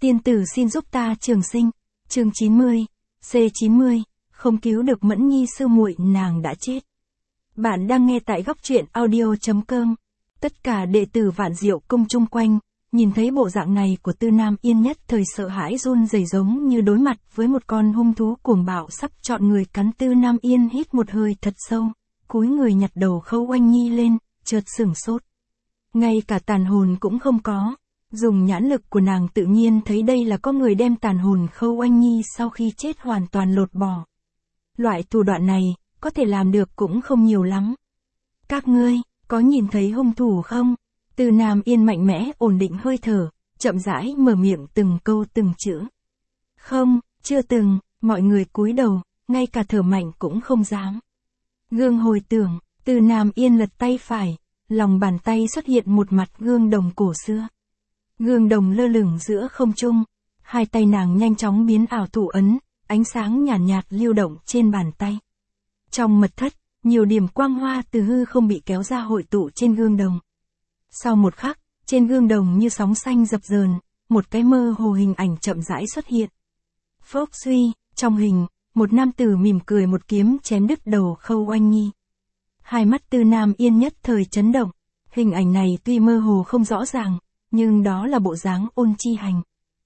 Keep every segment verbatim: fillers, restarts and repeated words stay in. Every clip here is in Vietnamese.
Tiên tử xin giúp ta trường sinh. Chương chín mươi. C chín mươi. Không cứu được Mẫn Nhi sư muội, nàng đã chết. Bạn đang nghe tại góc truyện audio chấm com. Tất cả đệ tử Vạn Diệu Cung chung quanh, nhìn thấy bộ dạng này của Tư Nam Yên nhất thời sợ hãi run rẩy, giống như đối mặt với một con hung thú cuồng bạo sắp chọn người cắn. Tư Nam Yên hít một hơi thật sâu, cúi người nhặt đầu Khâu Oanh Nhi lên, chợt sửng sốt. Ngay cả tàn hồn cũng không có. Dùng nhãn lực của nàng tự nhiên thấy đây là có người đem tàn hồn Khâu Oanh Nhi sau khi chết hoàn toàn lột bỏ. Loại thủ đoạn này, có thể làm được cũng không nhiều lắm. Các ngươi, có nhìn thấy hung thủ không? Tư Nam Yên mạnh mẽ ổn định hơi thở, chậm rãi mở miệng từng câu từng chữ. Không, chưa từng, mọi người cúi đầu, ngay cả thở mạnh cũng không dám. Gương hồi tưởng, Tư Nam Yên lật tay phải, lòng bàn tay xuất hiện một mặt gương đồng cổ xưa. Gương đồng lơ lửng giữa không trung, hai tay nàng nhanh chóng biến ảo thủ ấn, ánh sáng nhàn nhạt, nhạt lưu động trên bàn tay. Trong mật thất, nhiều điểm quang hoa từ hư không bị kéo ra hội tụ trên gương đồng. Sau một khắc, trên gương đồng như sóng xanh dập dờn, một cái mơ hồ hình ảnh chậm rãi xuất hiện. Phốc suy, trong hình, một nam tử mỉm cười một kiếm chém đứt đầu Khâu Oanh Nhi. Hai mắt Tư Nam Yên nhất thời chấn động, hình ảnh này tuy mơ hồ không rõ ràng, nhưng đó là bộ dáng Ôn Chi Hành.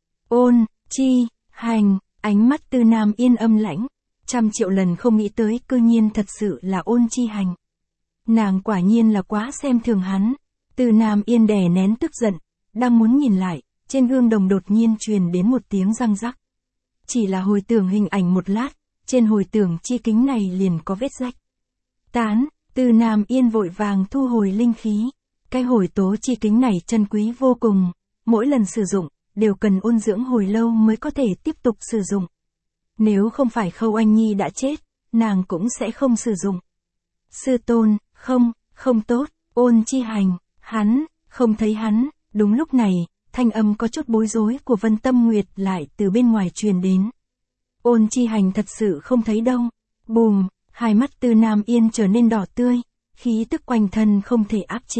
Ôn, Chi, Hành, ánh mắt Tư Nam Yên âm lãnh, trăm triệu lần không nghĩ tới cư nhiên thật sự là Ôn Chi Hành. Nàng quả nhiên là quá xem thường hắn. Tư Nam Yên đè nén tức giận, đang muốn nhìn lại, trên gương đồng đột nhiên truyền đến một tiếng răng rắc. Chỉ là hồi tưởng hình ảnh một lát, trên hồi tưởng chi kính này liền có vết rách. Tán, Tư Nam Yên vội vàng thu hồi linh khí. Cái hồi tố chi kính này chân quý vô cùng, mỗi lần sử dụng, đều cần ôn dưỡng hồi lâu mới có thể tiếp tục sử dụng. Nếu không phải Khâu Oanh Nhi đã chết, nàng cũng sẽ không sử dụng. Sư tôn, không, không tốt, Ôn Chi Hành, hắn, không thấy hắn. Đúng lúc này, thanh âm có chút bối rối của Vân Tâm Nguyệt lại từ bên ngoài truyền đến. Ôn Chi Hành thật sự không thấy đâu. Bùm, hai mắt Tư Nam Yên trở nên đỏ tươi, khí tức quanh thân không thể áp chế.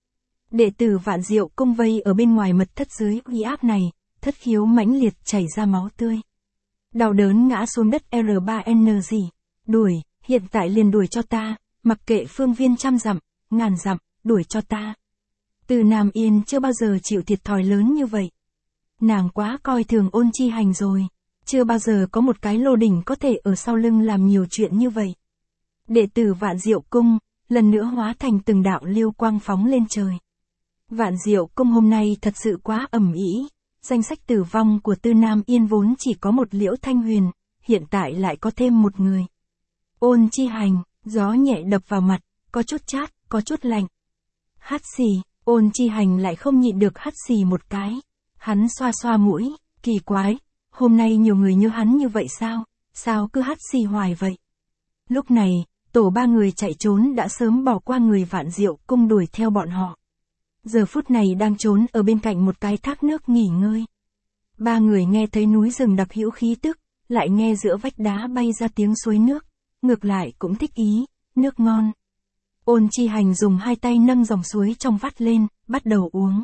Đệ tử Vạn Diệu Cung vây ở bên ngoài mật thất dưới uy áp này, thất khiếu mãnh liệt chảy ra máu tươi. Đau đớn ngã xuống đất. R ba N gì? Đuổi, hiện tại liền đuổi cho ta, mặc kệ phương viên trăm dặm, ngàn dặm, đuổi cho ta. Tư Nam Yên chưa bao giờ chịu thiệt thòi lớn như vậy. Nàng quá coi thường Ôn Chi Hành rồi, chưa bao giờ có một cái lô đỉnh có thể ở sau lưng làm nhiều chuyện như vậy. Đệ tử Vạn Diệu Cung, lần nữa hóa thành từng đạo lưu quang phóng lên trời. Vạn Diệu Cung hôm nay thật sự quá ầm ĩ, danh sách tử vong của Tư Nam Yên vốn chỉ có một Liễu Thanh Huyền, hiện tại lại có thêm một người. Ôn Chi Hành, gió nhẹ đập vào mặt, có chút chát, có chút lạnh. Hắt xì, Ôn Chi Hành lại không nhịn được hắt xì một cái. Hắn xoa xoa mũi, kỳ quái, hôm nay nhiều người như hắn như vậy sao, sao cứ hắt xì hoài vậy. Lúc này, tổ ba người chạy trốn đã sớm bỏ qua người Vạn Diệu Cung đuổi theo bọn họ. Giờ phút này đang trốn ở bên cạnh một cái thác nước nghỉ ngơi. Ba người nghe thấy núi rừng đặc hữu khí tức, lại nghe giữa vách đá bay ra tiếng suối nước, ngược lại cũng thích ý, nước ngon. Ôn Chi Hành dùng hai tay nâng dòng suối trong vắt lên, bắt đầu uống.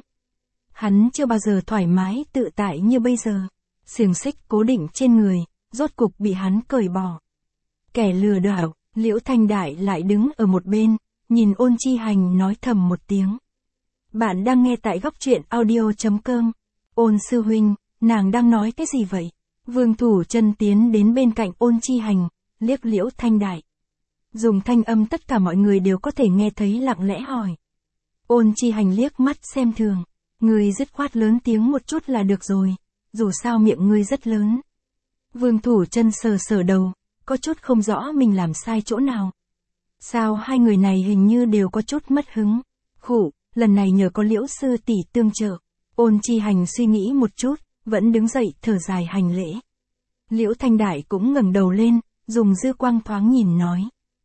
Hắn chưa bao giờ thoải mái tự tại như bây giờ. Xiềng xích cố định trên người, rốt cục bị hắn cởi bỏ. Kẻ lừa đảo, Liễu Thanh Đại lại đứng ở một bên, nhìn Ôn Chi Hành nói thầm một tiếng. Bạn đang nghe tại góc truyện audio chấm com. Ôn sư huynh, nàng đang nói cái gì vậy? Vương Thủ Chân tiến đến bên cạnh Ôn Chi Hành, liếc Liễu Thanh Đại. Dùng thanh âm tất cả mọi người đều có thể nghe thấy lặng lẽ hỏi. Ôn Chi Hành liếc mắt xem thường. Ngươi dứt khoát lớn tiếng một chút là được rồi, dù sao miệng ngươi rất lớn. Vương Thủ Chân sờ sờ đầu, có chút không rõ mình làm sai chỗ nào. Sao hai người này hình như đều có chút mất hứng. Khủ, lần này nhờ có Liễu sư tỷ tương trợ. Ôn Chi Hành suy nghĩ một chút, vẫn đứng dậy thở dài hành lễ. Liễu Thanh Đại cũng ngẩng đầu lên, dùng dư quang thoáng nhìn nói.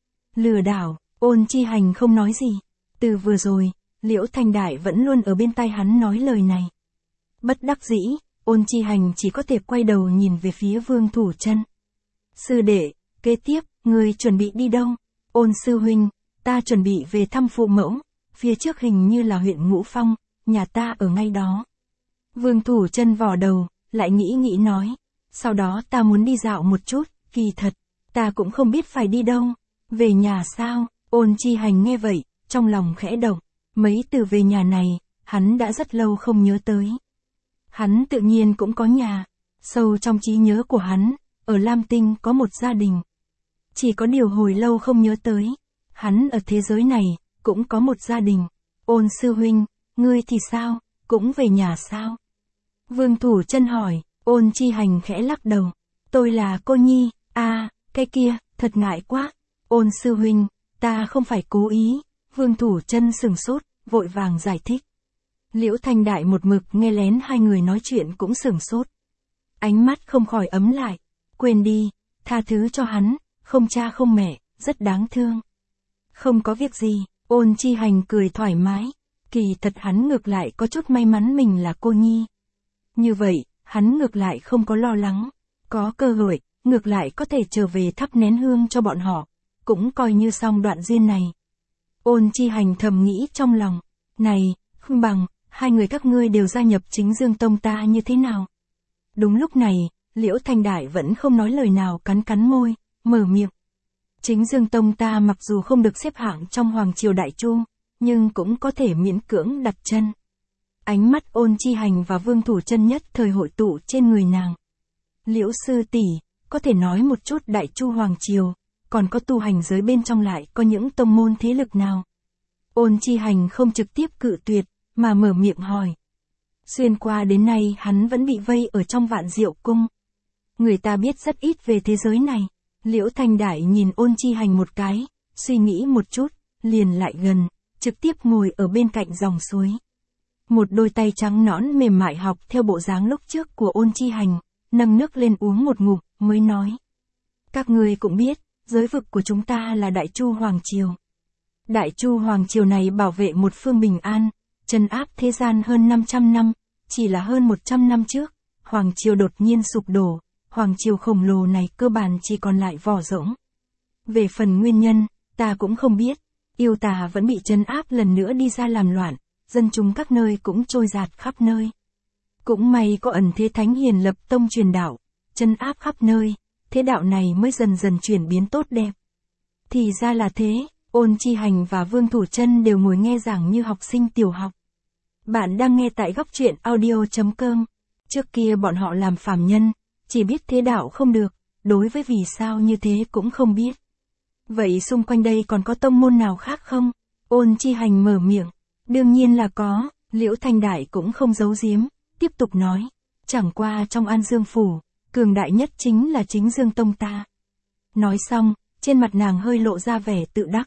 Lừa đảo, Ôn Chi Hành không nói gì. Từ vừa rồi, Liễu Thanh Đại vẫn luôn ở bên tai hắn nói lời này. Bất đắc dĩ, Ôn Chi Hành chỉ có thể quay đầu nhìn về phía Vương Thủ Chân. Sư đệ, kế tiếp, người chuẩn bị đi đâu? Ôn sư huynh, ta chuẩn bị về thăm phụ mẫu, phía trước hình như là huyện Ngũ Phong, nhà ta ở ngay đó. Vương Thủ Chân vò đầu, lại nghĩ nghĩ nói. Sau đó ta muốn đi dạo một chút, kỳ thật, ta cũng không biết phải đi đâu. Về nhà sao? Ôn Chi Hành nghe vậy, trong lòng khẽ động. Mấy từ về nhà này, hắn đã rất lâu không nhớ tới. Hắn tự nhiên cũng có nhà. Sâu trong trí nhớ của hắn, ở Lam Tinh có một gia đình. Chỉ có điều hồi lâu không nhớ tới. Hắn ở thế giới này, cũng có một gia đình. Ôn sư huynh, ngươi thì sao, cũng về nhà sao? Vương Thủ Chân hỏi. Ôn Chi Hành khẽ lắc đầu. Tôi là cô nhi, à, cái kia, thật ngại quá. Ôn sư huynh, ta không phải cố ý. Vương Thủ Chân sừng sốt, vội vàng giải thích. Liễu Thanh Đại một mực nghe lén hai người nói chuyện cũng sừng sốt. Ánh mắt không khỏi ấm lại. Quên đi, tha thứ cho hắn, không cha không mẹ, rất đáng thương. Không có việc gì, Ôn Chi Hành cười thoải mái. Kỳ thật hắn ngược lại có chút may mắn mình là cô nhi. Như vậy, hắn ngược lại không có lo lắng. Có cơ hội, ngược lại có thể trở về thắp nén hương cho bọn họ. Cũng coi như xong đoạn duyên này. Ôn Chi Hành thầm nghĩ trong lòng. Này, không bằng, hai người các ngươi đều gia nhập Chính Dương Tông ta như thế nào? Đúng lúc này, Liễu Thanh Đại vẫn không nói lời nào, cắn cắn môi, mở miệng. Chính Dương Tông ta mặc dù không được xếp hạng trong Hoàng Triều Đại Chu, nhưng cũng có thể miễn cưỡng đặt chân. Ánh mắt Ôn Chi Hành và Vương Thủ Chân nhất thời hội tụ trên người nàng. Liễu sư tỷ, có thể nói một chút Đại Chu Hoàng Triều, còn có tu hành giới bên trong lại có những tông môn thế lực nào? Ôn Chi Hành không trực tiếp cự tuyệt, mà mở miệng hỏi. Xuyên qua đến nay hắn vẫn bị vây ở trong Vạn Diệu Cung. Người ta biết rất ít về thế giới này. Liễu Thanh Đại nhìn Ôn Chi Hành một cái, suy nghĩ một chút, liền lại gần, trực tiếp ngồi ở bên cạnh dòng suối. Một đôi tay trắng nõn mềm mại học theo bộ dáng lúc trước của Ôn Chi Hành, nâng nước lên uống một ngụm, mới nói. Các ngươi cũng biết, giới vực của chúng ta là Đại Chu Hoàng Triều. Đại Chu Hoàng Triều này bảo vệ một phương bình an, trấn áp thế gian hơn năm trăm năm, chỉ là hơn một trăm năm trước, Hoàng Triều đột nhiên sụp đổ, Hoàng Triều khổng lồ này cơ bản chỉ còn lại vỏ rỗng. Về phần nguyên nhân, ta cũng không biết, yêu tà vẫn bị trấn áp lần nữa đi ra làm loạn, dân chúng các nơi cũng trôi dạt khắp nơi. Cũng may có ẩn thế thánh hiền lập tông truyền đạo, trấn áp khắp nơi, thế đạo này mới dần dần chuyển biến tốt đẹp. Thì ra là thế, Ôn Chi Hành và Vương Thủ Chân đều ngồi nghe giảng như học sinh tiểu học. Bạn đang nghe tại góc truyện audio chấm com. Trước kia bọn họ làm phàm nhân, chỉ biết thế đạo không được, đối với vì sao như thế cũng không biết. Vậy xung quanh đây còn có tông môn nào khác không? Ôn Chi Hành mở miệng. Đương nhiên là có, Liễu Thanh Đại cũng không giấu giếm, tiếp tục nói. Chẳng qua trong An Dương Phủ, cường đại nhất chính là Chính Dương Tông ta. Nói xong, trên mặt nàng hơi lộ ra vẻ tự đắc.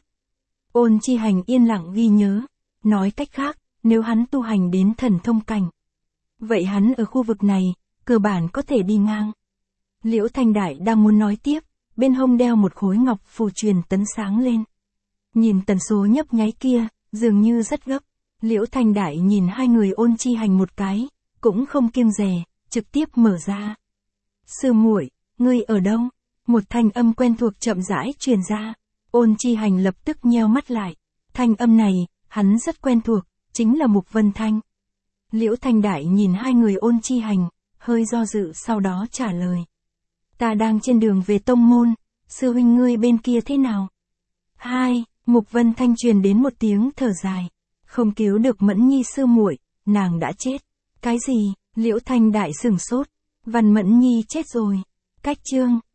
Ôn Chi Hành yên lặng ghi nhớ. Nói cách khác, nếu hắn tu hành đến thần thông cảnh, vậy hắn ở khu vực này, cơ bản có thể đi ngang. Liễu Thanh Đại đang muốn nói tiếp, bên hông đeo một khối ngọc phù truyền tấn sáng lên. Nhìn tần số nhấp nháy kia, dường như rất gấp. Liễu Thanh Đại nhìn hai người Ôn Chi Hành một cái, cũng không kiêng dè, trực tiếp mở ra. Sư muội, ngươi ở đâu? Một thanh âm quen thuộc chậm rãi truyền ra. Ôn Chi Hành lập tức nheo mắt lại. Thanh âm này, hắn rất quen thuộc, chính là Mục Vân Thanh. Liễu Thanh Đại nhìn hai người Ôn Chi Hành, hơi do dự sau đó trả lời. Ta đang trên đường về tông môn, sư huynh ngươi bên kia thế nào? Hai, Mục Vân Thanh truyền đến một tiếng thở dài. Không cứu được Mẫn Nhi sư muội, nàng đã chết. Cái gì? Liễu Thanh Đại sửng sốt. Văn Mẫn Nhi chết rồi. Cách chương.